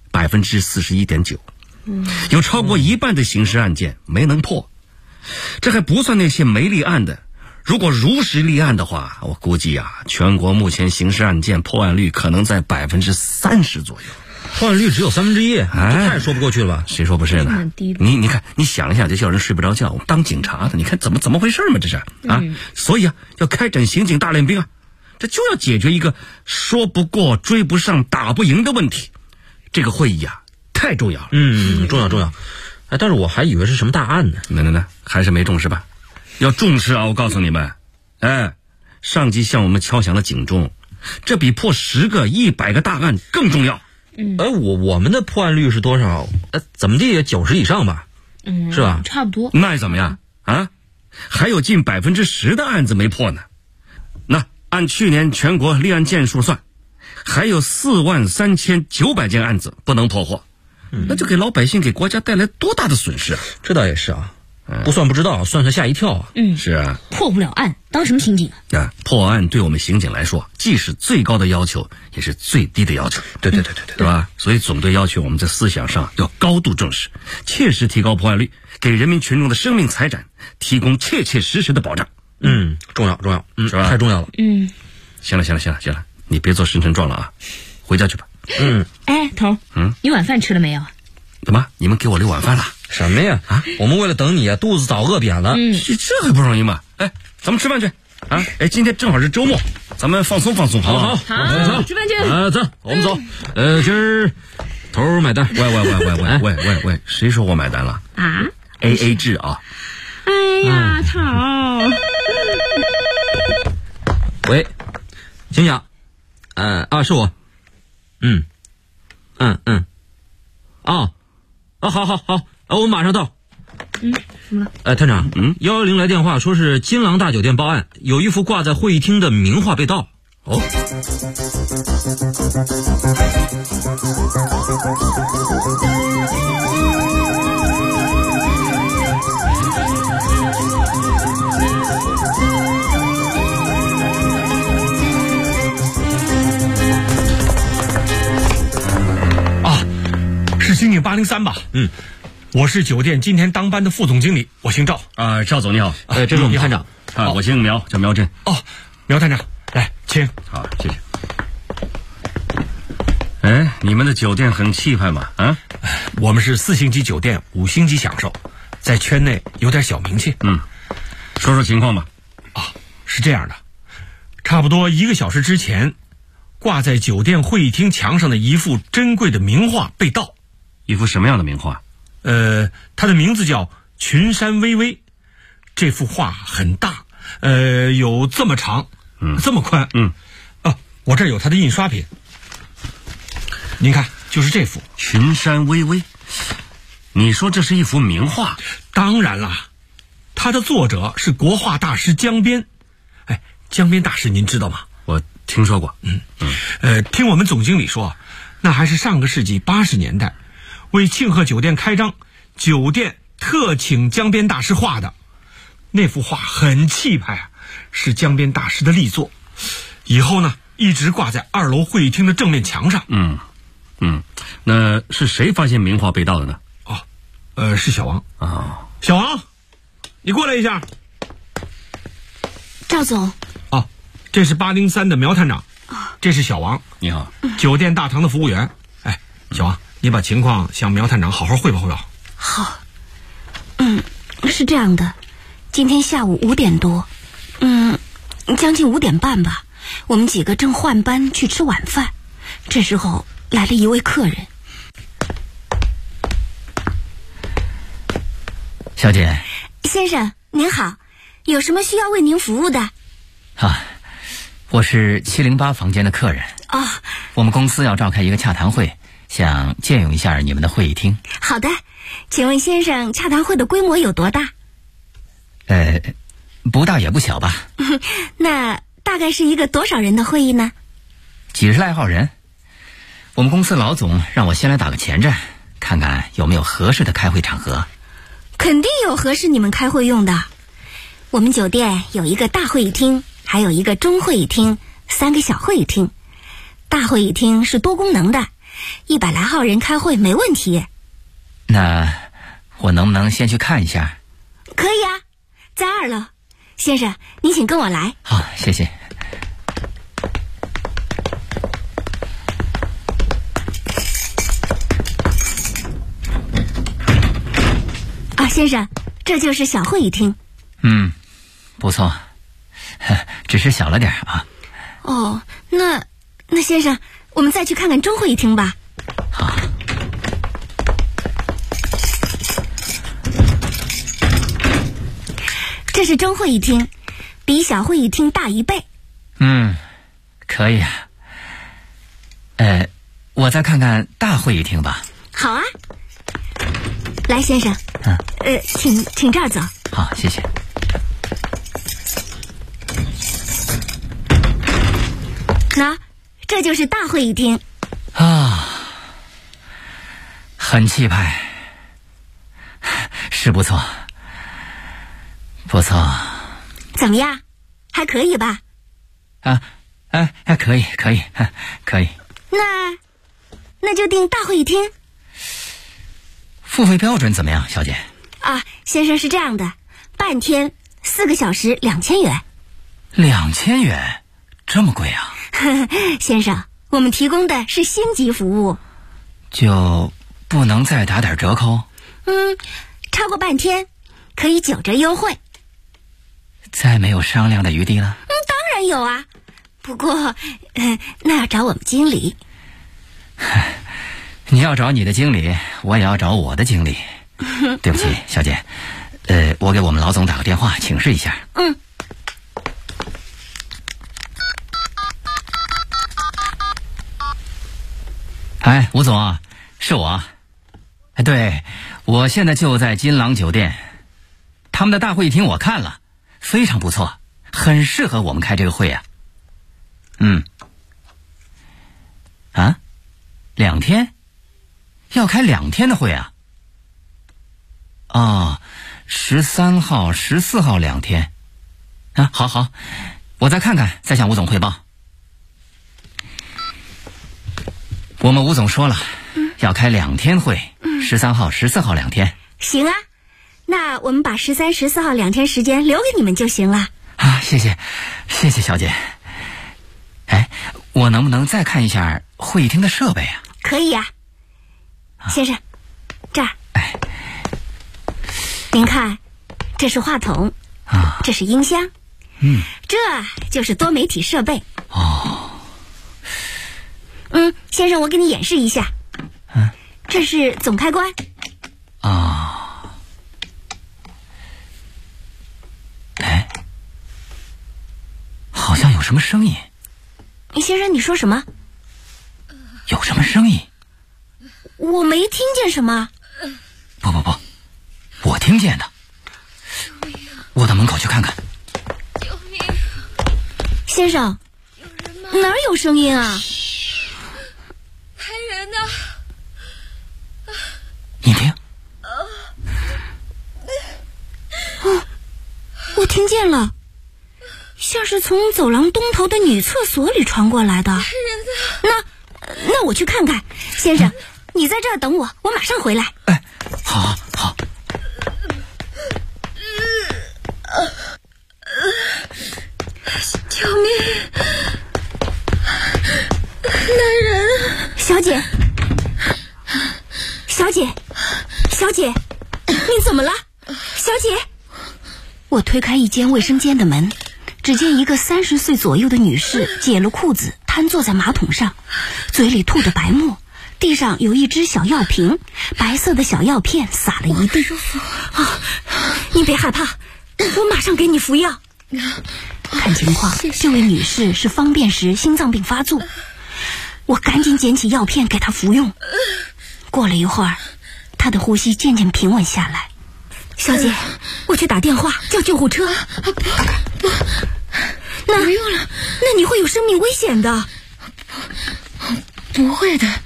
41.9%，有超过一半的刑事案件没能破。这还不算那些没立案的，如果如实立案的话，我估计啊，全国目前刑事案件破案率可能在30%左右， 破案率只有1/3，这太说不过去了吧？ 谁说不是呢？你看，你想一想，这叫人睡不着觉。我们当警察的，你看怎么回事嘛？这是啊，所以啊，要开展刑警大练兵啊，这就要解决一个说不过、追不上、打不赢的问题。这个会议啊，太重要了。 重要。哎，但是我还以为是什么大案呢。 那还是没重视吧？要重视啊！我告诉你们，上级向我们敲响了警钟，这比破10个、100个大案更重要。 我们的破案率是多少？怎么地也90以上吧？是吧？ 差不多。 那又怎么样啊？还有近10%的案子没破呢。那按去年全国立案件数算，还有43900件案子不能破获。那就给老百姓、给国家带来多大的损失啊！ 这倒也是啊，不算不知道，算吓一跳啊。 是啊， 破不了案，当什么刑警啊？破案对我们刑警来说，既是最高的要求，也是最低的要求。 对， 吧？所以总队要求我们在思想上要高度重视，切实提高破案率，给人民群众的生命财产提供切切实实的保障。 重要， 是吧？ 太重要了。 行了，你别做深沉状了啊，回家去吧。 哎，头，你晚饭吃了没有？ 怎么？你们给我留晚饭了？ 什么呀？我们为了等你啊，肚子早饿扁了。 这还不容易吗？哎，咱们吃饭去啊！哎，今天正好是周末，咱们放松放松，好不好？ 好，吃饭去。 走，我们走。今儿头买单。 喂，谁说我买单了啊 ？AA 制啊！ 哎呀，头。 喂，警长，是我。好，我马上到。 怎么了？ 探长，110来电话说是金狼大酒店报案，有一幅挂在会议厅的名画被盗。 是刑警803吧？我是酒店今天当班的副总经理，我姓赵。 赵总你好。 这是我们探长。 我姓苗，叫苗振。 苗探长，来，请。 好，谢谢。哎，你们的酒店很气派嘛？ 我们是4星级酒店，5星级享受，在圈内有点小名气。 说说情况吧。 是这样的，差不多1个小时之前，挂在酒店会议厅墙上的一幅珍贵的名画被盗。 一幅什么样的名画？ 它的名字叫《群山巍巍》。这幅画很大，有这么长，这么宽。我这儿有它的印刷品，您看，就是这幅《 群山巍巍》。你说这是一幅名画？ 当然啦，它它的作者是国画大师江边。哎，江边大师您知道吗？ 我听说过。 听我们总经理说，那还是上个世纪80年代，为庆贺酒店开张，酒店特请江边大师画的。那幅画很气派啊，是江边大师的力作。以后呢，一直挂在2楼会议厅的正面墙上。 那是谁发现名画被盗的呢？ 是小王。小王，你过来一下。 赵总。 这是803的苗探长。这是小王。 你好。 酒店大堂的服务员。哎，小王，你把情况向苗探长好好汇报汇报。 好。是这样的，今天下午5点多，将近5点半吧，我们几个正换班去吃晚饭，这时候来了一位客人。 小姐。 先生您好，有什么需要为您服务的？ 我是708房间的客人。我们公司要召开一个洽谈会，想借用一下你们的会议厅。 好的，请问先生洽谈会的规模有多大？ 不大也不小吧。 那大概是一个多少人的会议呢？ 几十来号人。我们公司老总让我先来打个前站，看看有没有合适的开会场合。 肯定有合适你们开会用的。我们酒店有一个大会议厅，还有一个中会议厅，3个小会议厅。大会议厅是多功能的，100来号人开会没问题。 那我能不能先去看一下？ 可以啊，在2楼。先生，您请跟我来。 好，谢谢。 先生，这就是小会议厅。 不错，只是小了点啊。 那先生，我们再去看看中会议厅吧。 好。 这是中会议厅，比小会议厅大1倍。 可以啊。我再看看大会议厅吧。 好啊。来，先生。请这儿走。 好，谢谢。 那这就是大会议厅。 很气派，是不错。不错。 怎么样？还可以吧？ 可以。 那就定大会议厅。 付费标准怎么样，小姐？ 先生是这样的，半天4个小时2000元。 2000元，这么贵啊？ 先生，我们提供的是星级服务。 就不能再打点折扣？ 超过半天可以9折优惠。 再没有商量的余地了？ 当然有啊，不过那要找我们经理。 你要找你的经理，我也要找我的经理。对不起，小姐，我给我们老总打个电话，请示一下。吴总啊，是我。对，我现在就在金朗酒店，他们的大会议厅我看了，非常不错，很适合我们开这个会啊。2天？要开2天的会啊？13号、14号2天。好，我再看看，再向吴总汇报。我们吴总说了，要开2天会，13号、14号2天。 行啊，那我们把13、14号2天时间留给你们就行了。 谢谢小姐。我能不能再看一下会议厅的设备啊？ 可以啊。先生，这儿。您看，这是话筒，这是音箱，这就是多媒体设备。先生，我给你演示一下。这是总开关。 好像有什么声音。 先生，你说什么？ 有什么声音？ 我没听见什么。 不，我听见的。 我到门口去看看。 救命！先生，哪儿有声音啊？ 来人呐！ 你听。 我听见了，像是从走廊东头的女厕所里传过来的。那我去看看。先生，你在这儿等我，我马上回来。 哎，好。 救命！来人！ 小姐，你怎么了？小姐！我推开一间卫生间的门，只见一个30岁左右的女士解了裤子，瘫坐在马桶上，嘴里吐着白沫，地上有一只小药瓶，白色的小药片撒了一地。你别害怕，我马上给你服药。看情况，这位女士是方便时心脏病发作，我赶紧捡起药片给她服用。过了一会儿，她的呼吸渐渐平稳下来。小姐，我去打电话叫救护车。不用了，那你会有生命危险的。 不会的。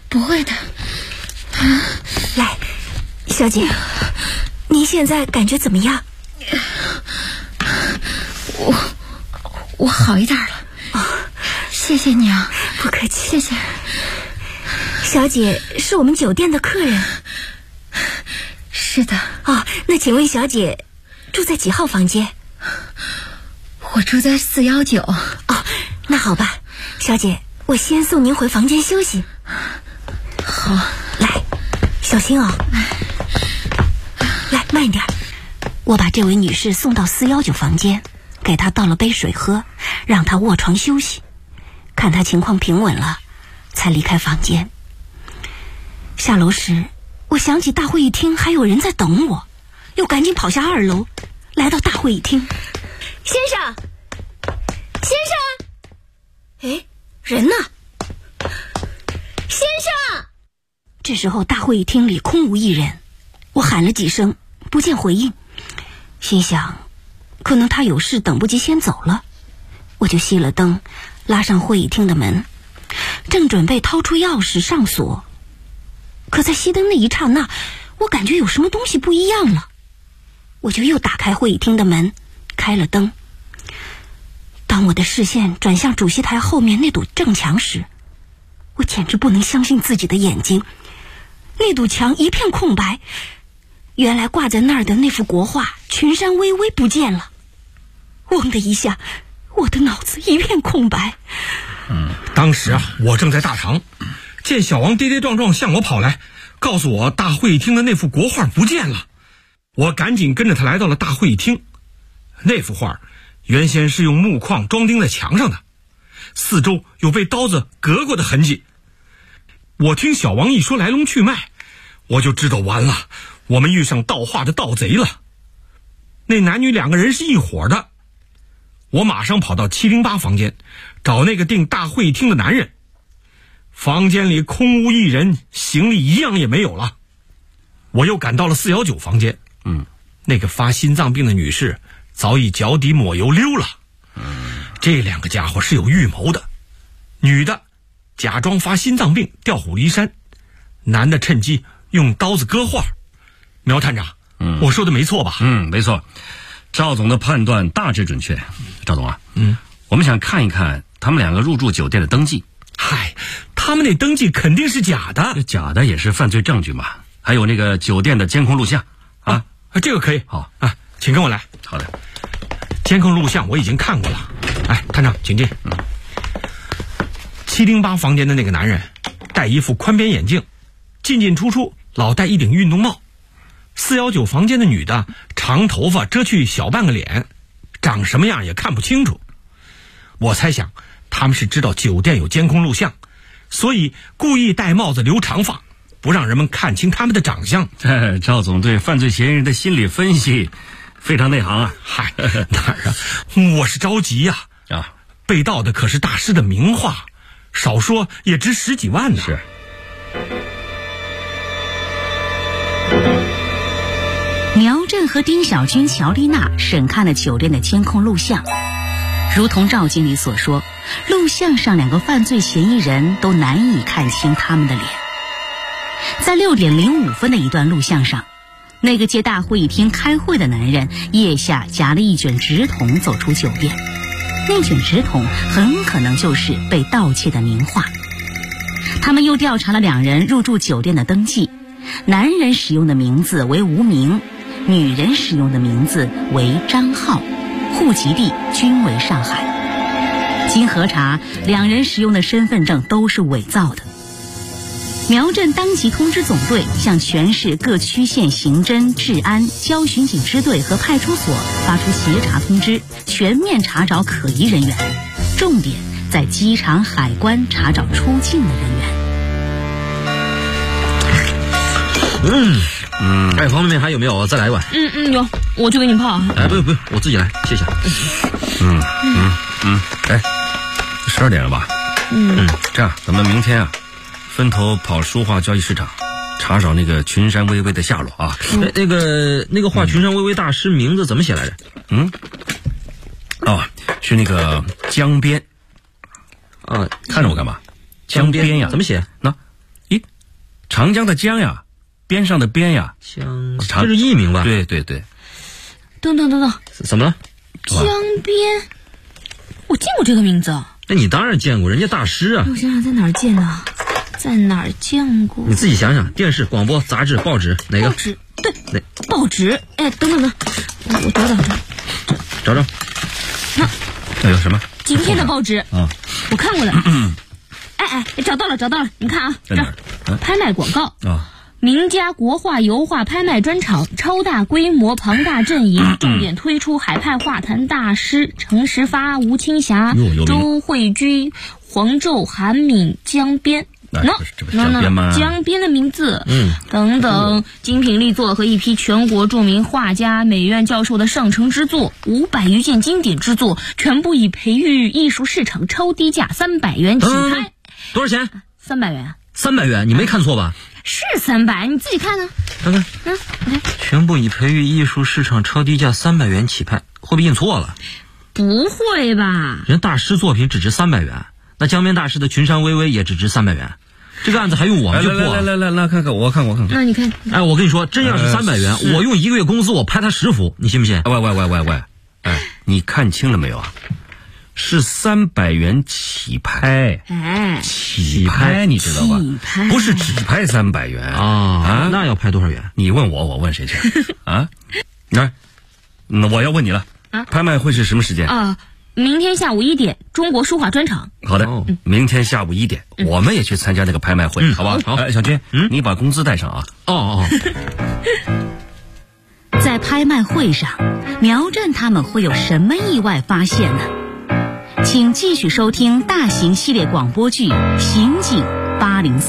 来，小姐，您现在感觉怎么样？ 我好一点了。谢谢你啊。 不客气。 谢谢。 小姐是我们酒店的客人。 是的。 那请问小姐住在几号房间？ 我住在419。 那好吧，小姐，我先送您回房间休息。 好。 来，小心哦。来，慢一点。我把这位女士送到419房间，给她倒了杯水喝，让她卧床休息。看她情况平稳了，才离开房间。下楼时，我想起大会议厅还有人在等我，又赶紧跑下2楼，来到大会议厅。先生，哎，人呢？先生！这时候大会议厅里空无一人，我喊了几声，不见回应，心想可能他有事等不及先走了。我就熄了灯，拉上会议厅的门，正准备掏出钥匙上锁，可在熄灯那一刹那，我感觉有什么东西不一样了。我就又打开会议厅的门，开了灯。当我的视线转向主席台后面那堵正墙时，我简直不能相信自己的眼睛。那堵墙一片空白，原来挂在那儿的那幅国画“群山巍巍”不见了。嗡的一下，我的脑子一片空白。 当时我正在大堂，见小王跌跌撞撞向我跑来，告诉我大会议厅的那幅国画不见了。我赶紧跟着他来到了大会议厅。那幅画原先是用木框装钉在墙上的，四周有被刀子割过的痕迹。我听小王一说来龙去脉，我就知道完了，我们遇上盗画的盗贼了。那男女2个人是一伙的。我马上跑到708房间，找那个订大会议厅的男人。房间里空无一人，行李一样也没有了。我又赶到了419房间，那个发心脏病的女士早已脚底抹油溜了。这2个家伙是有预谋的。女的假装发心脏病调虎离山，男的趁机用刀子割画。苗探长，我说的没错吧？ 没错，赵总的判断大致准确。赵总啊，我们想看一看他们2个入住酒店的登记。 嗨，他们那登记肯定是假的。 假的也是犯罪证据嘛。还有那个酒店的监控录像啊， 这个可以。 好啊，请跟我来。 好的。 监控录像我已经看过了。哎，探长，请进。708房间的那个男人戴一副宽边眼镜，进进出出老戴一顶运动帽。419房间的女的长头发遮去小半个脸，长什么样也看不清楚。我猜想他们是知道酒店有监控录像，所以故意戴帽子留长发，不让人们看清他们的长相。 赵总对犯罪嫌疑人的心理分析非常内行啊。 嗨，哪儿啊，我是着急呀。被盗的可是大师的名画，少说也值10几万呢。 是。 苗震和丁小军、乔丽娜审看了酒店的监控录像，如同赵经理所说，录像上2个犯罪嫌疑人都难以看清他们的脸。在6点05分的一段录像上，那个借大会议厅开会的男人腋下夹了一卷纸筒走出酒店，那卷纸筒很可能就是被盗窃的名画。他们又调查了2人入住酒店的登记，男人使用的名字为吴明，女人使用的名字为张浩，户籍地均为上海。经核查，2人使用的身份证都是伪造的。苗镇当即通知总队向全市各区县刑侦、治安、交巡警支队和派出所发出协查通知，全面查找可疑人员，重点在机场、海关查找出境的人员。 哎，方便面还有没有？再来一碗。 有，我去给你泡。 哎，不用，我自己来，谢谢。 哎，12点了吧？这样，咱们明天啊，分头跑书画交易市场，查找那个群山微微的下落啊。 那个画群山微微大师名字怎么写来着？ 是那个江边。看着我干嘛？江边呀， 怎么写？ 长江的江呀，边上的边呀， 这是艺名吧？ 对。 等， 怎么了？ 江边，我见过这个名字。 那你当然见过，人家大师啊。 我想想在哪儿见呢？在哪儿见过？ 你自己想想，电视、广播、杂志、报纸哪个？ 报纸，对，报纸。哎，等，我找。 那有什么？ 今天的报纸啊， 我看过的。找到了，你看啊， 在哪儿？ 拍卖广告啊。 名家国画油画拍卖专场，超大规模庞大阵营，重点推出海派画坛大师程时发、吴青霞、周慧居、黄胄、韩敏、江边。江边的名字，等等，精品力作和一批全国著名画家、美院教授的上乘之作，500余件经典之作，全部以培育艺术市场超低价300元起拍。 多少钱 ？300元。 300元，你没看错吧？ 是300，你自己看呢。 看，全部以培育艺术市场超低价300元起拍，会不会印错了？ 不会吧？ 人大师作品只值300元，那江边大师的群山微微也只值300元。这个案子还用我们去破？ 来，看看，我看。 那你看， 哎，我跟你说，真要是300元，我用1个月工资我拍他10幅，你信不信？ 喂，哎，你看清了没有啊？是300元起拍，起拍，你知道吧？不是只拍300元啊！那要拍多少元？ 你问我问谁去？来，那我要问你了，拍卖会是什么时间？ 明天下午1点，中国书画专场。 好的，明天下午1点，我们也去参加那个拍卖会，好吧？好，小军，你把工资带上啊。 在拍卖会上，苗震他们会有什么意外发现呢？请继续收听大型系列广播剧《刑警803》。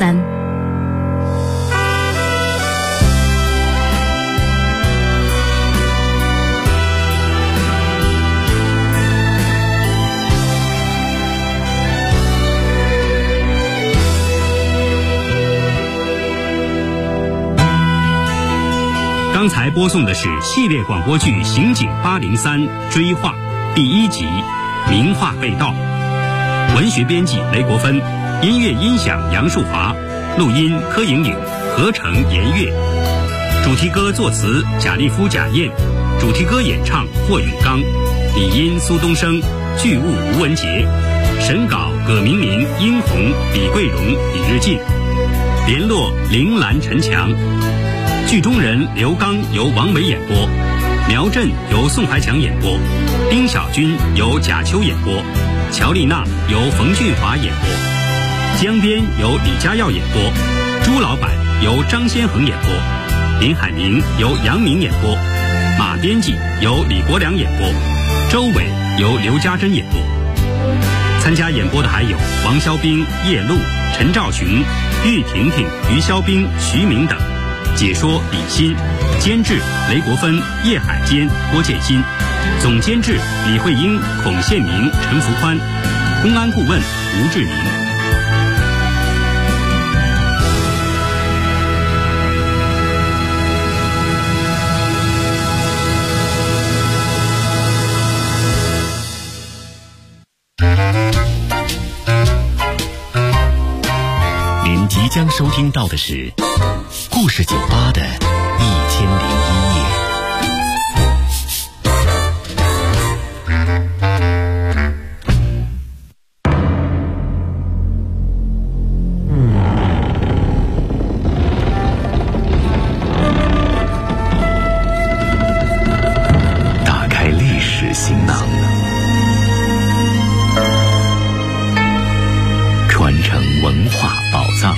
刚才播送的是系列广播剧《刑警803追画》第1集《名画被盗》，文学编辑雷国芬，音乐音响杨树华，录音柯莹莹，合成严月，主题歌作词贾立夫、贾燕，主题歌演唱霍永刚，理音苏东升，剧务吴文杰，审稿葛明明、殷红、李桂荣、李日进，联络铃兰、陈强。剧中人刘刚由王维演播，苗震由宋怀强演播，丁小军由贾秋演播，乔丽娜由冯俊华演播，江边由李家耀演播，朱老板由张先恒演播，林海明由杨明演播，马编辑由李国良演播，周伟由刘家珍演播。参加演播的还有王肖兵、叶璐、陈兆雄、玉婷婷、于肖兵、徐明等。解说李欣，监制雷国芬、叶海坚、郭建新，总监制李慧英、孔宪明、陈福宽，公安顾问吴志明。 即将收听到的是故事酒吧的1001夜。 打开历史行囊，传承文化宝藏。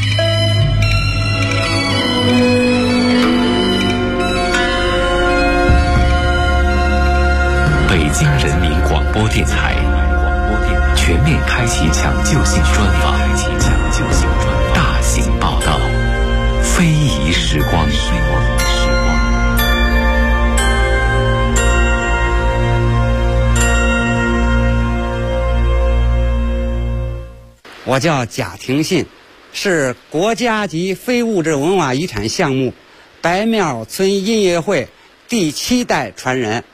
北京人民广播电台全面开启抢救性专访，大型报道，非遗时光。 我叫贾廷信，是国家级非物质文化遗产项目白庙村音乐会第7代传人。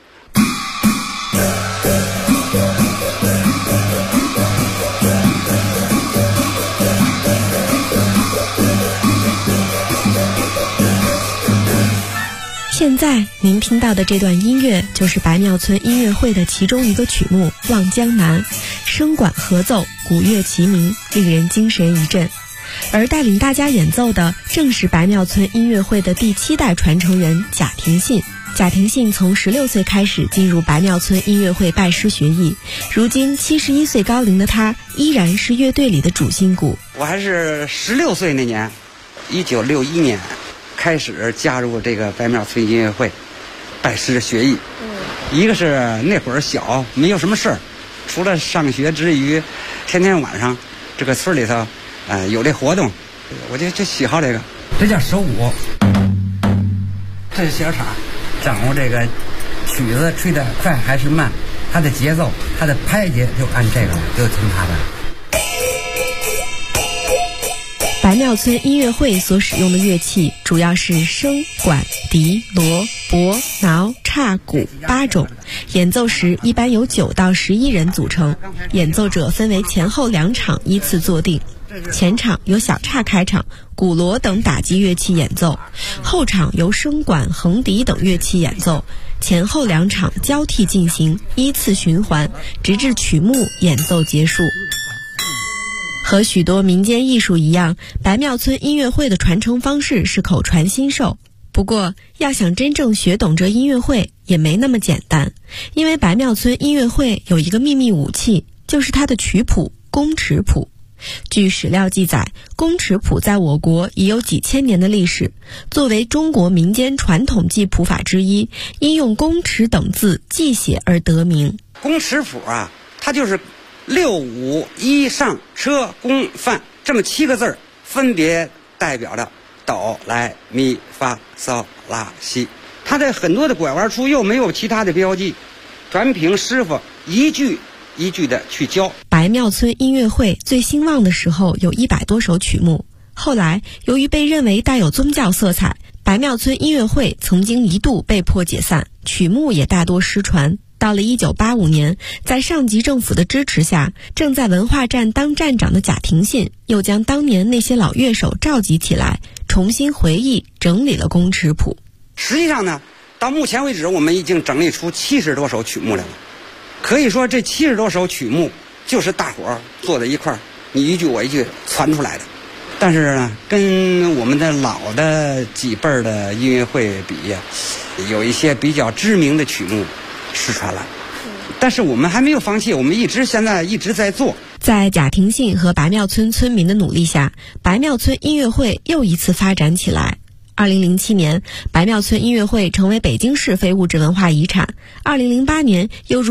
现在您听到的这段音乐就是白庙村音乐会的其中一个曲目《望江南》，声管合奏，鼓乐齐鸣，令人精神一振。而带领大家演奏的正是白庙村音乐会的第7代传承人贾廷信。贾廷信从16岁开始进入白庙村音乐会拜师学艺，如今71岁高龄的他依然是乐队里的主心骨。 我还是16岁那年，1961年开始加入这个白庙村音乐会，拜师学艺。一个是那会儿小，没有什么事儿，除了上学之余，天天晚上这个村里头，有这活动，我就喜好这个。这叫手舞，这是小场，掌握这个曲子吹得快还是慢，它的节奏，它的拍节就按这个，就听它的。 白庙村音乐会所使用的乐器主要是笙、管、笛、锣、钹、挠、叉、鼓8种，演奏时一般由9到11人组成，演奏者分为前后2场依次坐定。前场由小叉开场，鼓锣等打击乐器演奏，后场由笙管、横笛等乐器演奏，前后2场交替进行，依次循环，直至曲目演奏结束。和许多民间艺术一样，白庙村音乐会的传承方式是口传心授。不过，要想真正学懂这音乐会也没那么简单，因为白庙村音乐会有一个秘密武器，就是它的曲谱宫尺谱。据史料记载，宫尺谱在我国已有几千年的历史，作为中国民间传统记谱法之一，因用宫尺等字记写而得名。 宫尺谱啊，它就是6、5、1上车宫范这么7个字儿，分别代表着哆来咪发嗦拉西。它的很多的拐弯处又没有其他的标记，全凭师傅一句一句的去教。 白庙村音乐会最兴旺的时候有100多首曲目，后来由于被认为带有宗教色彩，白庙村音乐会曾经一度被迫解散，曲目也大多失传。到了1985年，在上级政府的支持下，正在文化站当站长的贾廷信又将当年那些老乐手召集起来，重新回忆整理了宫尺谱。 实际上呢，到目前为止我们已经整理出70多首曲目来了。可以说这70多首曲目就是大伙儿坐在一块儿，你一句我一句传出来的。但是呢，跟我们的老的几辈儿的音乐会比呀，有一些比较知名的曲目失传了。但是我们还没有放弃，我们现在一直在做。 在贾廷信和白庙村村民的努力下，白庙村音乐会又一次发展起来。2007年，白庙村音乐会成为北京市非物质文化遗产。2008年又入